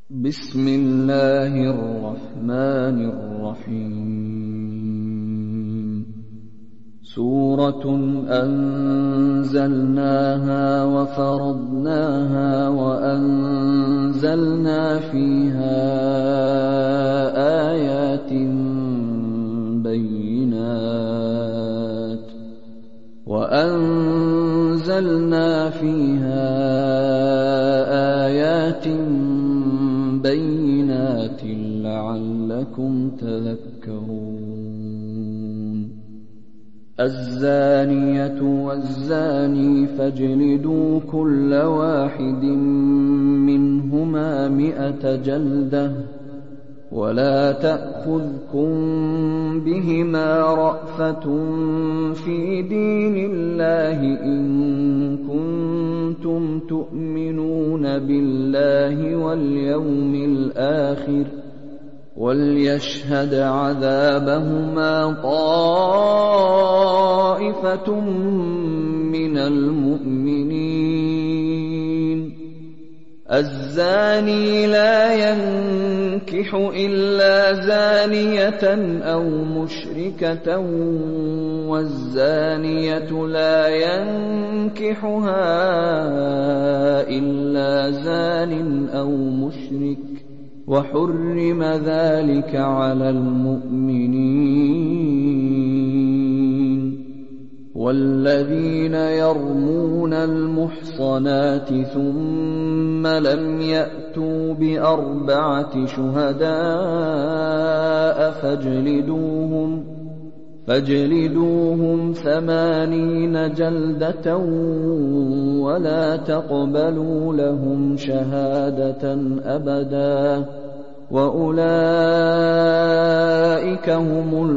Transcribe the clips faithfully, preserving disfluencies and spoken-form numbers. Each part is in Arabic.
بسم الله الرحمن الرحيم سورة أنزلناها وفرضناها وأنزلنا فيها آيات بينات وأنزلنا فيها آيات بينات لعلكم تذكرون الزانية والزاني فاجلدوا كل واحد منهما مئة جلدة ولا تأخذكم بهما رأفة في دين الله إن كنتم تؤمنون بالله واليوم الآخر وليشهد عذابهما طائفة من المؤمنين الزاني لا ينكح إلا زانية أو مشركة والزانية لا ينكحها إلا زان أو مشرك وحرم ذلك على المؤمنين والذين يرمون المحصنات ثم لم يأتوا بأربعة شهداء فاجلدوهم فاجلدوهم ثمانين جلدة ولا تقبلوا لهم شهادة أبدا وأولئك هم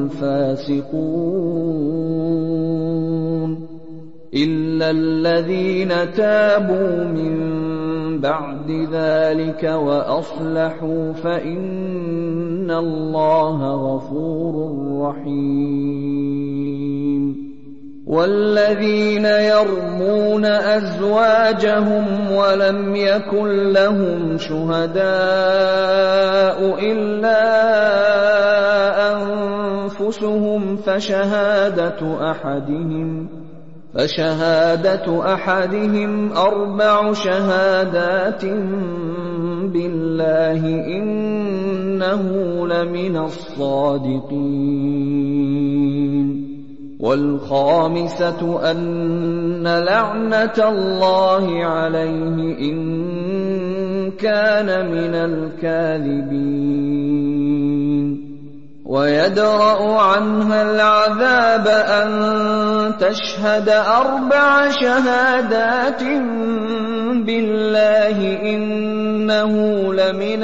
الفاسقون إلا الذين تابوا من بعد ذلك وأصلحوا فإن الله غفور رحيم والذين يرمون أزواجهم ولم يكن لهم شهداء إلا أنفسهم فشهادة أحدهم فشهادة أحدهم أربع شهادات بالله إنه لمن الصادقين والخامسة أن لعنة الله عليه إن كان من الكاذبين ويدرأ عنها العذاب أن تشهد أربع شهادات بالله إنه لمن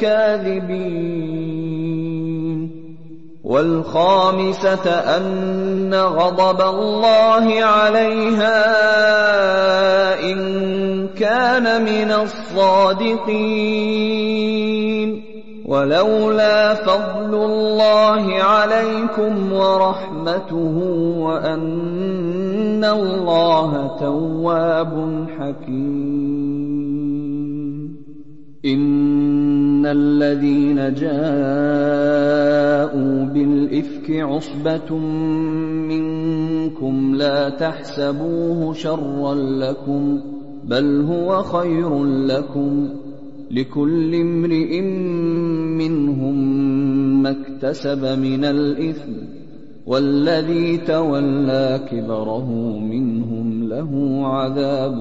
الكاذبين والخامسة أن غضب الله عليها إن كان من الصادقين ولولا فضل الله عليكم ورحمته وأن الله تواب حكيم إن الذين جاءوا بالإفك عصبة منكم لا تحسبوه شرا لكم بل هو خير لكم لكل امرئ منهم ما اكتسب من الإثم والذي تولى كبره منهم له عذاب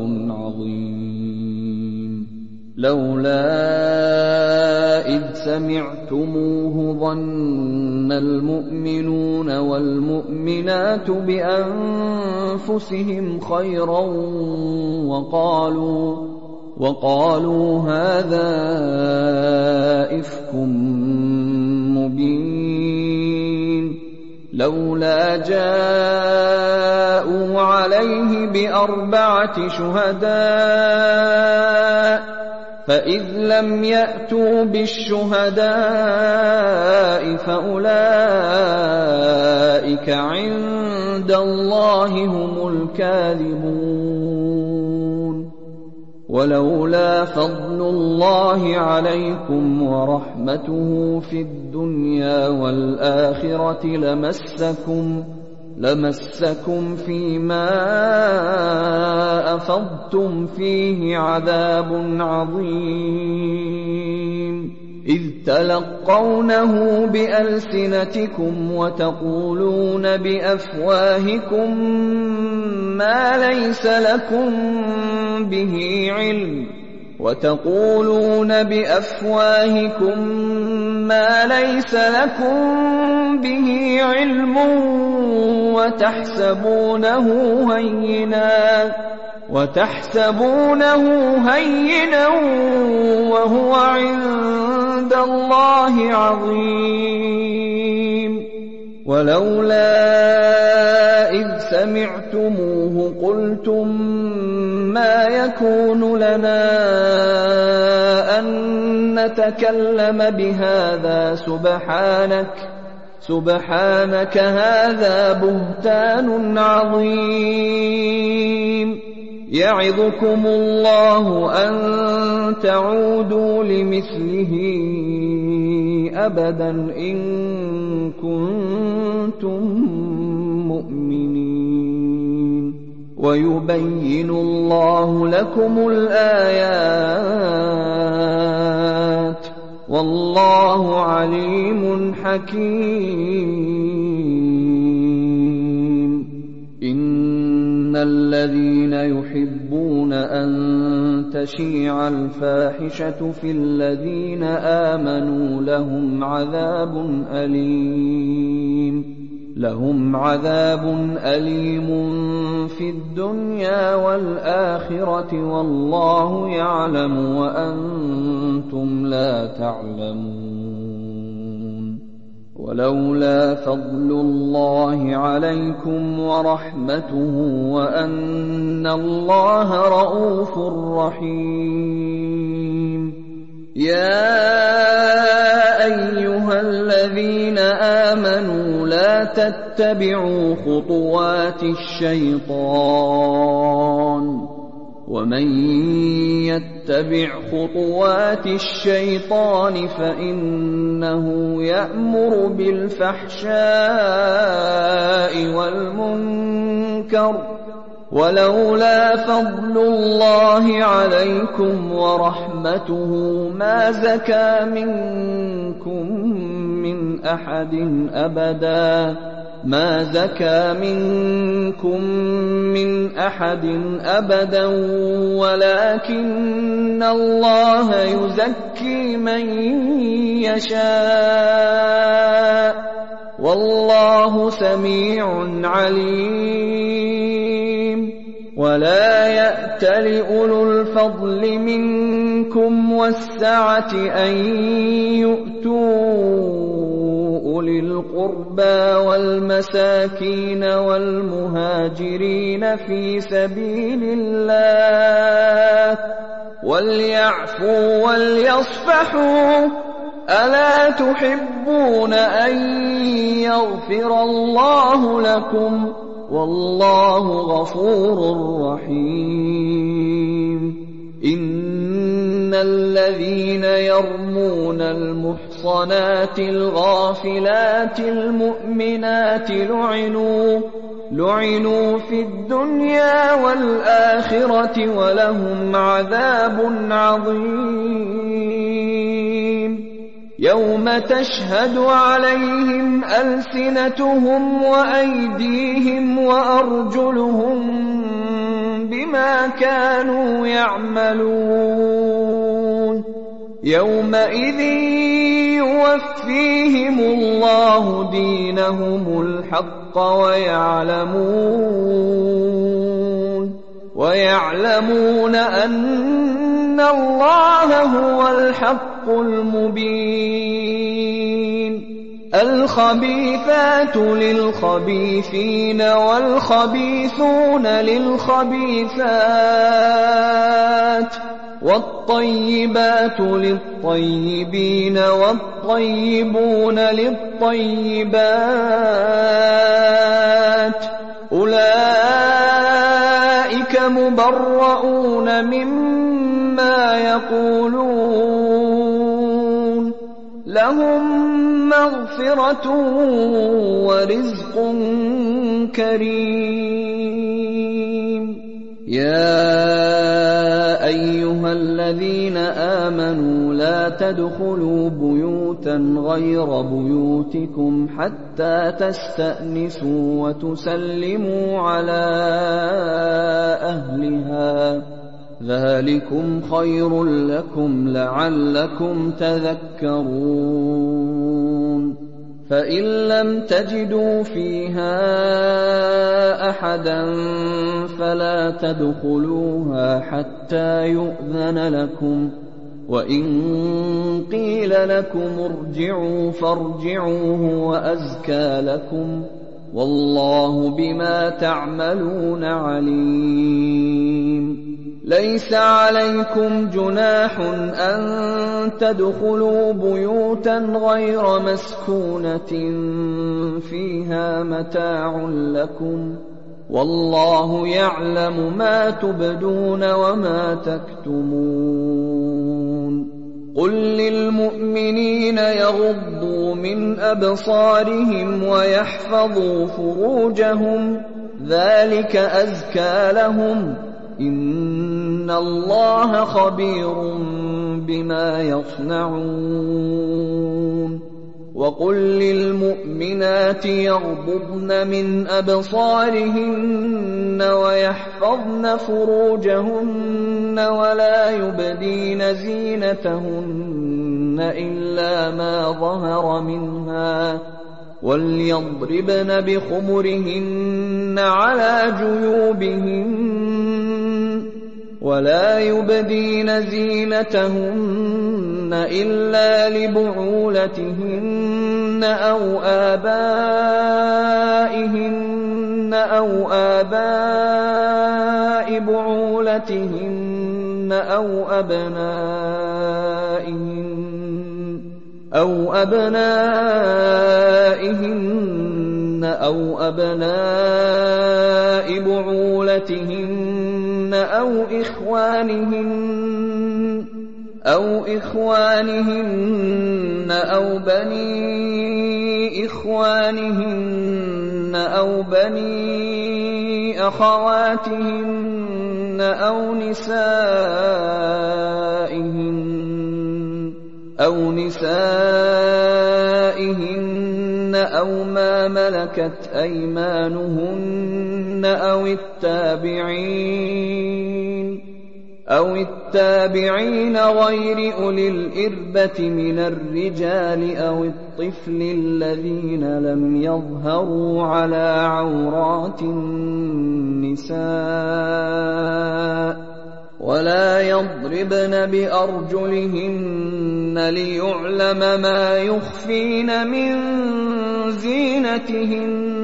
عظيم لولا إذ سمعتموه ظن المؤمنون والمؤمنات بأنفسهم خيرا وقالوا وقالوا هذا إفك مبين لولا جاءوا عليه بأربعة شهداء فإذ لم يأتوا بالشهداء فأولئك عند الله هم الكاذبون ولولا فضل الله عليكم ورحمته في الدنيا والآخرة لمسكم لمسكم فيما أفضتم فيه عذاب عظيم إذ تلقونه بألسنتكم وتقولون بأفواهكم ما ليس لكم به علم وتقولون بأفواهكم ما ليس لكم به علم وتحسبونه هينا وتحسبونه هينا وهو عند الله عظيم ولولا إذ سمعتموه قلتم ما يكون لنا أن نتكلم بهذا سبحانك سبحانك هذا بهتان عظيم يعظكم الله أن تعودوا لمثله أبدا إن كنتم مؤمنين ويبين الله لكم الآيات والله عليم حكيم إن الذين يحبون أن تشيع الفاحشة في الذين آمنوا لهم عذاب أليم لهم عذاب أليم في الدنيا والآخرة والله يعلم وأنتم لا تعلمون ولولا فضل الله عليكم ورحمته وأن الله رءوف رحيم يا أيها الذين آمنوا لا تتبعوا خطوات الشيطان ومن يتبع خطوات الشيطان فإنه يأمر بالفحشاء والمنكر ولولا فضل الله عليكم ورحمته ما زكى منكم من أحد أبدا ما زكى منكم من أحد أبدا ولكن الله يزكي من يشاء والله سميع عليم ولا يأتل أولو الفضل منكم والسعة أن يؤتوا أولي القربى والمساكين والمهاجرين في سبيل الله وليعفوا وليصفحوا ألا تحبون أن يغفر الله لكم والله غفور رحيم إن الذين يرمون المحصنات الغافلات المؤمنات لعنوا لعنوا في الدنيا والآخرة ولهم عذاب عظيم يوم تشهد عليهم ألسنتهم وأيديهم وأرجلهم بما كانوا يعملون يومئذ يوفيهم الله دينهم الحق ويعلمون ويعلمون أن الله هو الحق المبين الخبيثات للخبيثين والخبيثون للخبيثات والطيبات للطيبين والطيبون للطيبات أولئك مبرؤون مما ما يقولون لهم مغفرة ورزق كريم يا أيها الذين آمنوا لا تدخلوا بيوتا غير بيوتكم حتى تستأنسوا وتسلموا على أهلها ذلكم خير لكم لعلكم تذكرون فإن لم تجدوا فيها أحدا فلا تدخلوها حتى يؤذن لكم وإن قيل لكم ارجعوا فارجعوا هو أزكى لكم والله بما تعملون عليم ليس عليكم جناح أن تدخلوا بيوتا غير مسكونة فيها متاع لكم والله يعلم ما تبدون وما تكتمون قل للمؤمنين يغضوا من أبصارهم ويحفظوا فروجهم ذلك أزكى لهم إن الله خبير بما يصنعون وقل للمؤمنات يغضضن من أبصارهن ويحفظن فروجهن ولا يبدين زينتهن إلا ما ظهر منها وليضربن بخمرهن على جيوبهن ولا يبدين زينتهن إلا لبعولتهن أو آبائهن أو آباء بعولتهن أو أبنائهن أو أبنائهن أو أبناء بعولتهن أو إخوانهن أو إخوانهن أو بني إخوانهن أو بني أخواتهن أو نسائهن أو نسائهن أو ما ملكت أيمانهن أو التابعين أو التابعين غير أولي الإربة من الرجال أو الطفل الذين لم يظهروا على عورات النساء ولا يضربن بأرجلهن ليعلم ما يخفين من زينتهن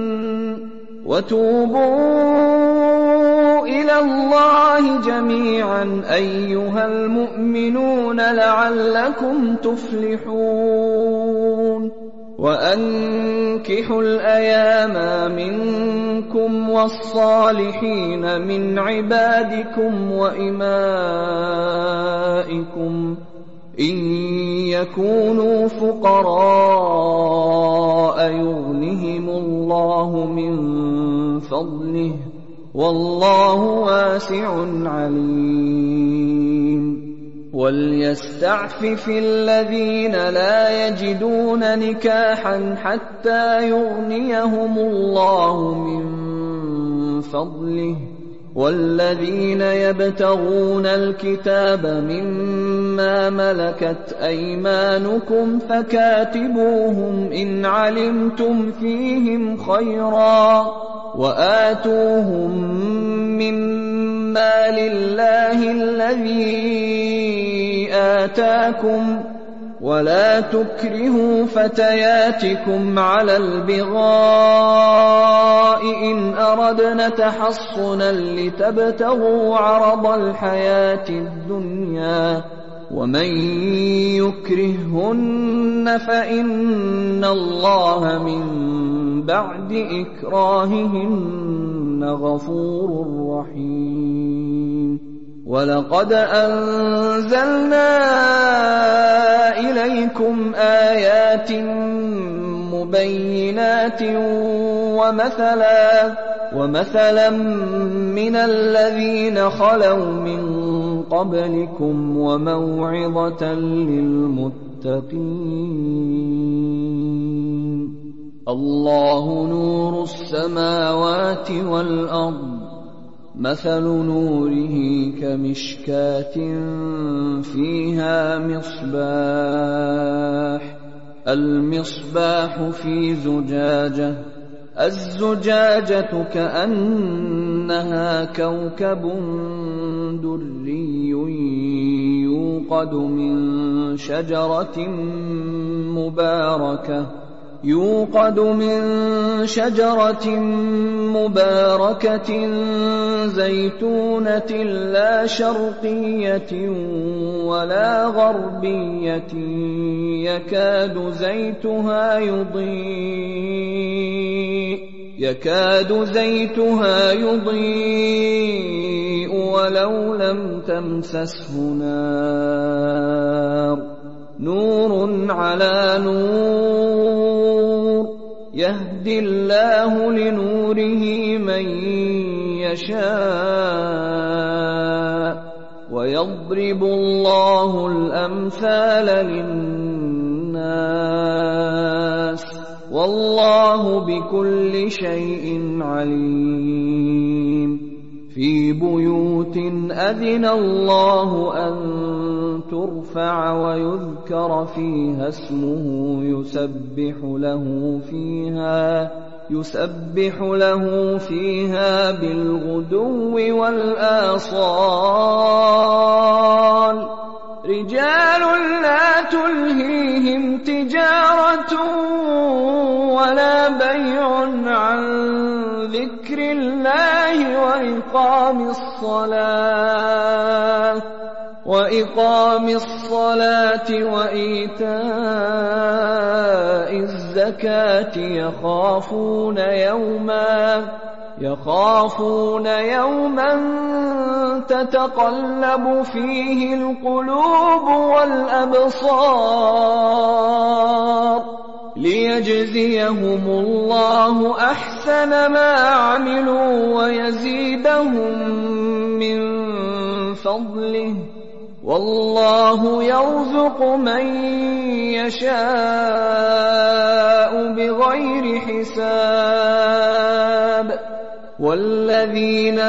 وتوبوا إلى الله جميعا أيها المؤمنون لعلكم تفلحون وأنكحوا الأيام منكم والصالحين من عبادكم وإمائكم إن يكونوا فقراء يغنهم الله من فضله والله واسع عليم وليستعفف الذين لا يجدون نكاحا حتى يغنيهم الله من فضله والذين يبتغون الكتاب مما ملكت أيمانكم فكاتبوهم إن علمتم فيهم خيرا وآتوهم مما لله الذي آتاكم ولا تكرهوا فتياتكم على البغاء إن أردنا تحصنا لتبتغوا عرض الحياة الدنيا ومن يكرههن فإن الله من بعد إكراههن غفور رحيم وَلَقَدْ أَنزَلْنَا إِلَيْكُمْ آيَاتٍ مُبَيِّنَاتٍ وَمَثَلًا وَمَثَلًا مِنَ الَّذِينَ خَلَوْا مِن قَبْلِكُمْ وَمَوْعِظَةً لِّلْمُتَّقِينَ اللَّهُ نُورُ السَّمَاوَاتِ وَالْأَرْضِ مَثَلُ نُورِهِ كَمِشْكَاةٍ فِيهَا مِصْبَاحٌ الْمِصْبَاحُ فِي زُجَاجَةٍ الزُّجَاجَةُ كَأَنَّهَا كَوْكَبٌ دُرِّيٌّ يُوقَدُ مِن شَجَرَةٍ مُبَارَكَةٍ يوقد من شجرة مباركة زيتونة لا شرقية ولا غربية يكاد زيتها يضيء يكاد زيتها يضيء ولو لم تمسسه نار نور على نور يهدي الله لنوره من يشاء ويضرب الله الأمثال للناس والله بكل شيء عليم في بيوت أذن الله أن ترفع ويذكر فيها اسمه يسبح له فيها يسبح له فيها بالغدو والآصال رجال لا تلهيهم تجارة ولا بيع عن ذكر الله وإقام الصلاة وإقام الصلاة وإيتاء الزكاة يخافون يوما يخافون يوما تتقلب فيه القلوب والأبصار ليجزيهم الله أحسن ما عملوا ويزيدهم من فضله والله يرزق من يشاء بغير حساب والذين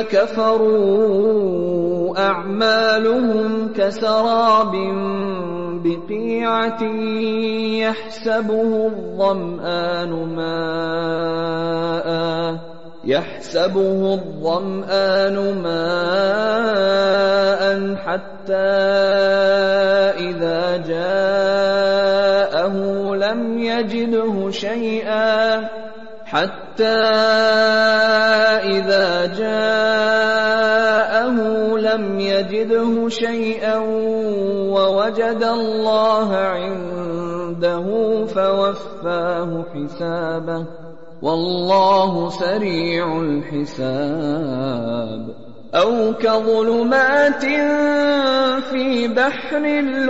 كفروا أعمالهم كسراب بقيعة يحسبه الظمآن ماءً يحسبه الظمآن ماءً حتى إذا جاءه لم يجده شيئا حتى إذا جاءه لم يجده شيئا ووجد الله عنده فوفاه حسابه والله سريع الحساب أو كظلمات في بحر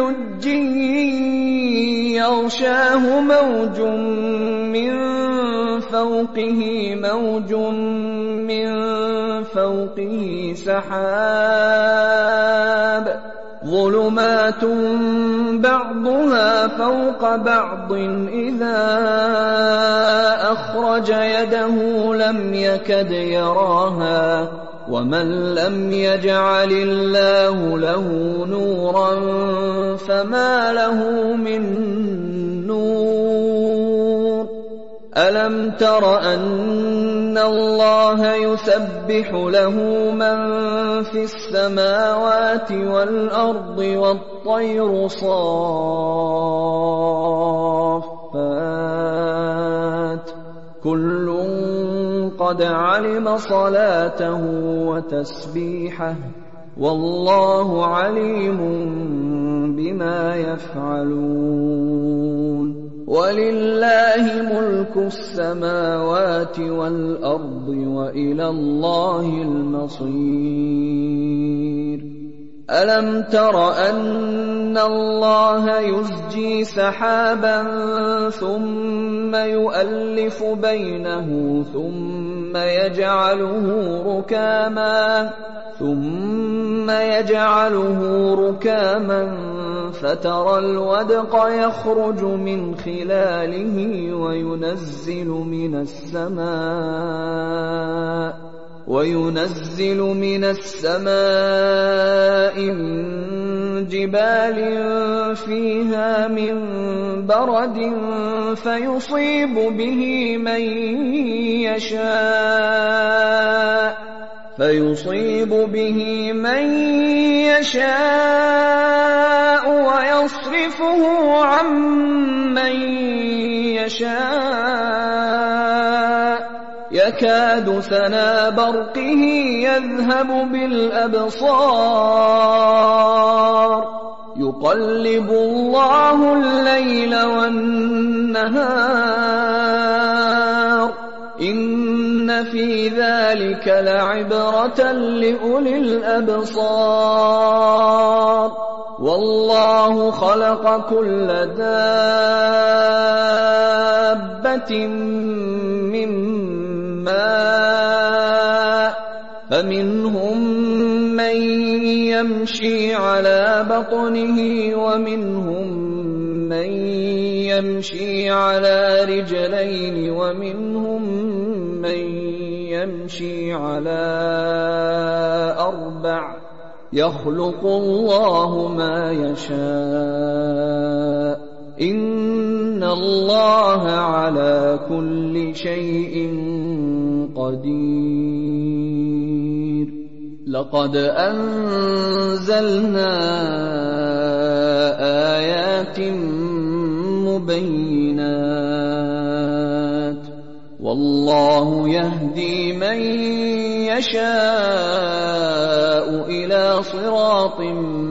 لجي يغشاه موج من فوقه موج من فوقه سحاب ظلمات بعضها فوق بعض إذا أخرج يده لم يكد يراها ومن لم يجعل الله له نورا فما له من نور ألم تر أن الله يسبح له من في السماوات والأرض والطير صافات كل قد علم صلاته وتسبيحه والله عليم بما يفعلون ولله ملك السماوات والأرض وإلى الله المصير ألم تر أن الله يزجي سحابا ثم يؤلف بينه ثم يجعله ركاما ثم يجعله ركاما فترى الودق يخرج من خلاله وينزل من السماء وينزل من السماء من جبال فيها من برد فيصيب به من يشاء فيصيب به من يشاء ويصرفه عن من يشاء يكاد سنا برقه يذهب بالأبصار يقلب الله الليل والنهار إن في ذلك لعبرة لأولي الأبصار والله خلق كل دابة من ماء فمنهم من يمشي على بطنه ومنهم من يمشي على رجلين ومنهم من يمشي على أربع يخلق الله ما يشاء إن الله على كل شيء قدير لقد أنزلنا آيات مبينات والله يهدي من يشاء إلى صراط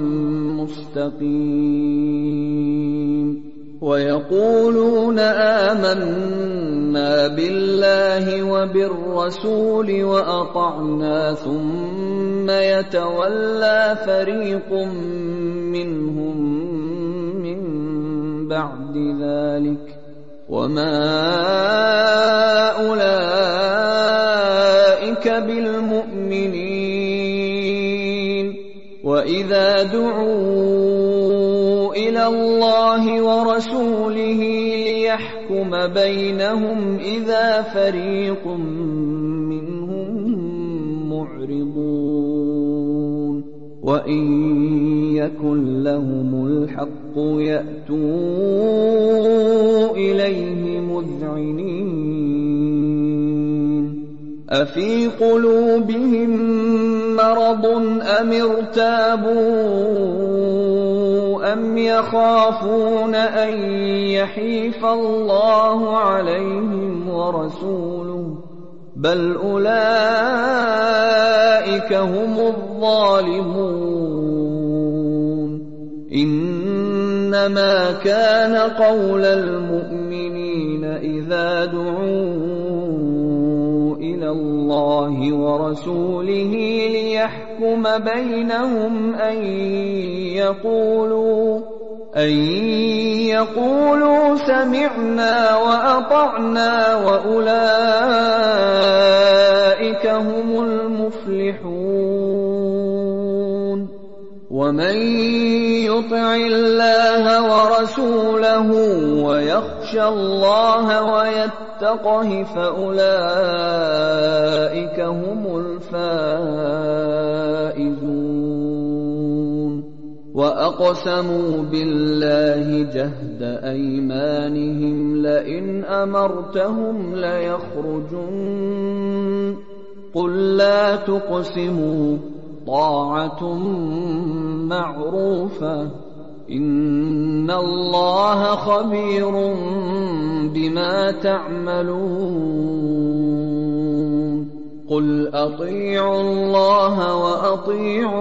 مستقيم ويقولون آمنا بالله وبالرسول وأطعنا ثم يتولى فريق منهم من بعد ذلك وما أولئك بالمؤمنين وإذا دعوا إلى الله ورسوله ليحكم بينهم إذا فريق منهم معرضون وإن يكن لهم الحق يأتوا إليه مذعنين أفي قلوبهم مرض أم ارتابوا أم يخافون أن يحيف الله عليهم ورسوله بل أولئك هم الظالمون إنما كان قول المؤمنين إذا دعوا إلى الله ورسوله ليحكم بينهم أن يقولوا أن يقولوا سمعنا وأطعنا وأولئك هم المفلحون ومن يطع الله ورسوله ويخشى الله ويتقه فأولئك هم الفائزون وأقسموا بالله جهد أيمانهم لئن أمرتهم ليخرجن قل لا تقسموا طاعة معروفة إن الله خبير بما تعملون قل أطيعوا الله وأطيعوا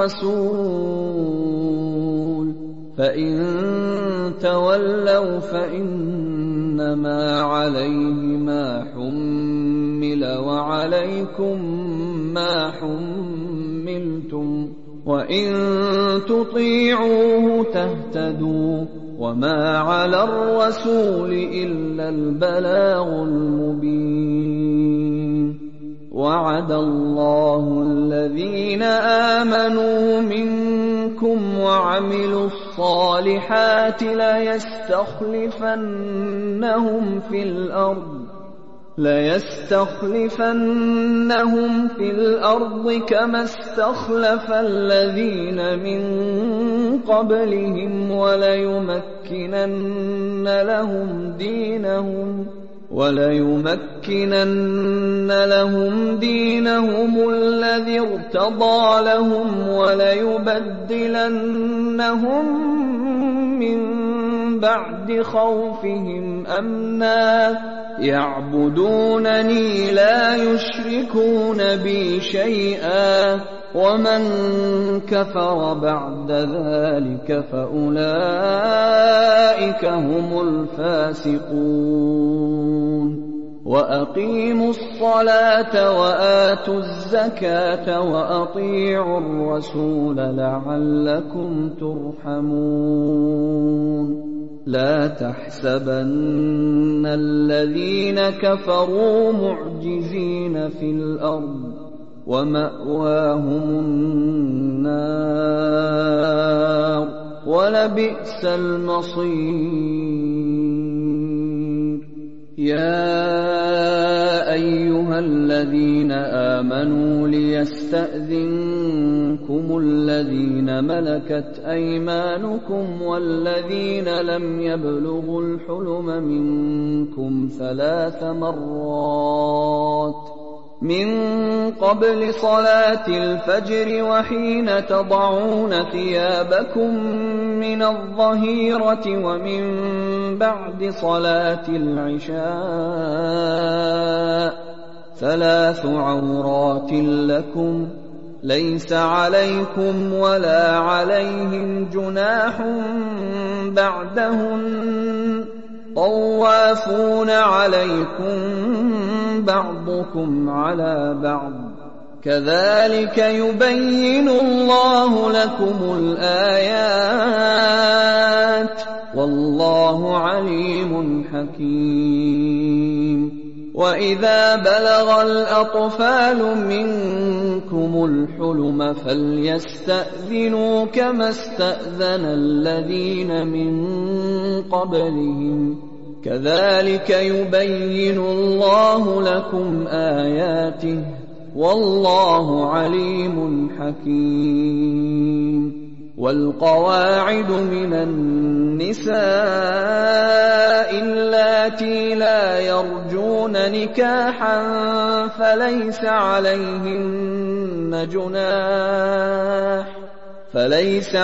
الرسول فإن تولوا فإنما عليه ما حمل وعليكم ما حملتم وإن تطيعوه تهتدوا وما على الرسول إلا البلاغ المبين وعد الله الذين آمنوا منكم وعملوا الصالحات ليستخلفنهم في الأرض ليستخلفنهم في الأرض كما استخلف الذين من قبلهم وليمكنن لهم دينهم وليمكنن لهم دينهم الذي ارتضى لهم وليبدلنهم من بعد خوفهم أمنا يعبدونني لا يشركون بي شيئا ومن كفر بعد ذلك فأولئك هم الفاسقون وأقيموا الصلاة وآتوا الزكاة وأطيعوا الرسول لعلكم ترحمون لا تحسبن الذين كفروا معجزين في الأرض ومأواهم النار ولبئس المصير يا أيها الذين آمنوا ليستأذنكم الذين ملكت أيمانكم والذين لم يبلغوا الحلم منكم ثلاث مرات من قبل صلاة الفجر وحين تضعون ثيابكم من الظهيرة ومن بعد صلاة العشاء ثلاث عورات لكم ليس عليكم ولا عليهم جناح بعدهن طوافون عليكم بعضكم على بعض كذلك يبين الله لكم الآيات والله عليم حكيم وإذا بلغ الأطفال منكم الحلم فليستأذنوا كما استأذن الذين من قبلهم كذلك يبين الله لكم آياته والله عليم حكيم والقواعد من النساء اللاتي لا يرجون نكاحا فليس عليهن جناح فليس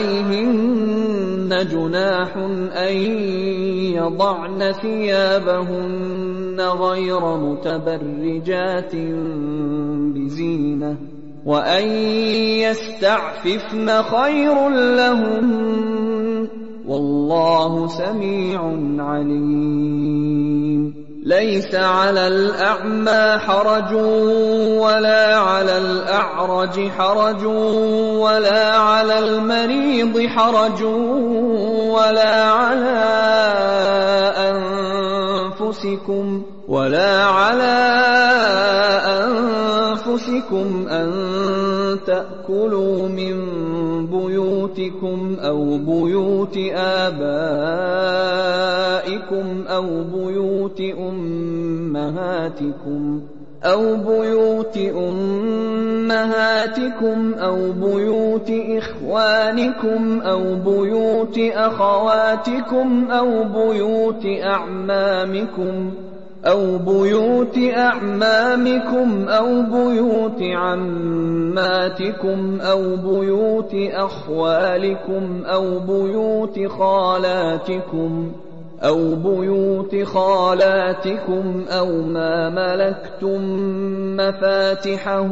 عليهن جناح أن يضعن ثيابهن غير متبرجات بزينة وأن يستعففن خير لهن والله سميع عليم ليس على الأعمى حرج ولا على الأعرج حرج ولا على المريض حرج ولا على أنفسكم ولا على أنفسكم أن تأكلوا من بيوتكم أو بيوت آبائكم أو بيوت أمهاتكم أو بيوت أمهاتكم أو بيوت إخوانكم أو بيوت أخواتكم أو بيوت أعمامكم أو بيوت أعمامكم أو بيوت عماتكم أو بيوت أخوالكم أو بيوت خالاتكم أو بيوت خالاتكم أو ما ملكتم مفاتحه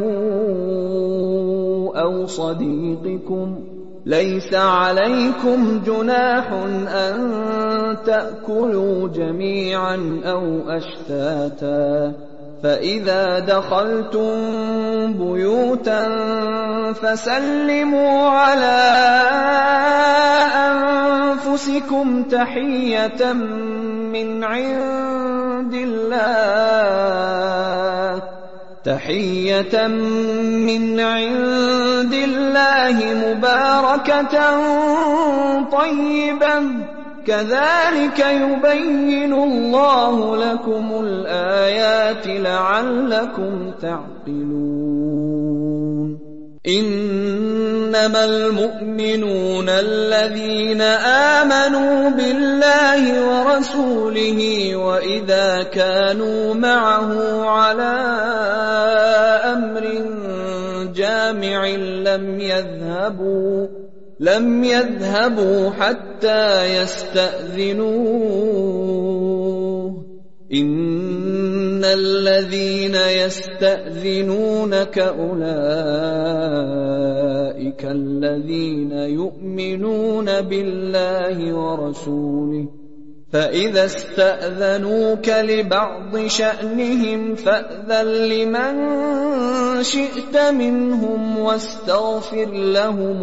أو صديقكم ليس عليكم جناح أن تأكلوا جميعا أو أشتاتا فإذا دخلتم بيوتا فسلموا على أنفسكم تحية من عند الله تحية من عند الله مباركة طيبة كذلك يبين الله لكم الآيات لعلكم تعقلون إنما المؤمنون الذين آمنوا بالله ورسوله وإذا كانوا معه على أمر جامع لم يذهبوا لم يذهبوا حتى يستأذنوه إن الذين يستأذنونك أولئك الذين يؤمنون بالله ورسوله فإذا استأذنوك لبعض شأنهم فأذن لمن شئت منهم واستغفر لهم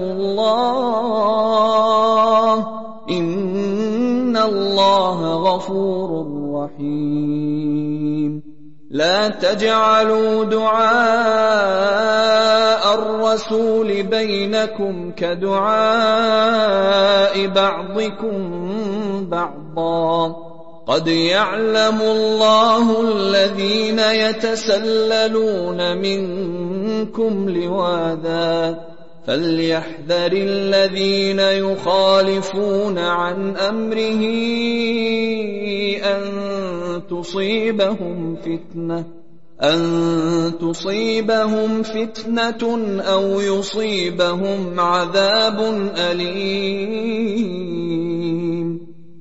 الله إن الله غفور رحيم لا تجعلوا دعاء الرسول بينكم كدعاء بعضكم بعضا قد يعلم الله الذين يتسللون منكم لواذا فليحذر الذين يخالفون عن أمره أن تصيبهم فتنة أن تصيبهم فتنة أو يصيبهم عذاب أليم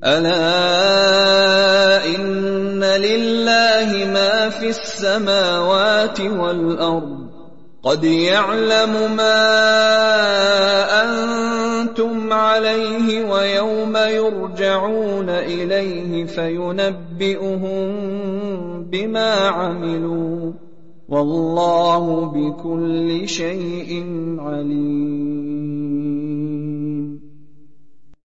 ألا إن لله ما في السماوات والأرض قد يعلم ما أنتم عليه ويوم يرجعون إليه فينبئهم بما عملوا والله بكل شيء عليم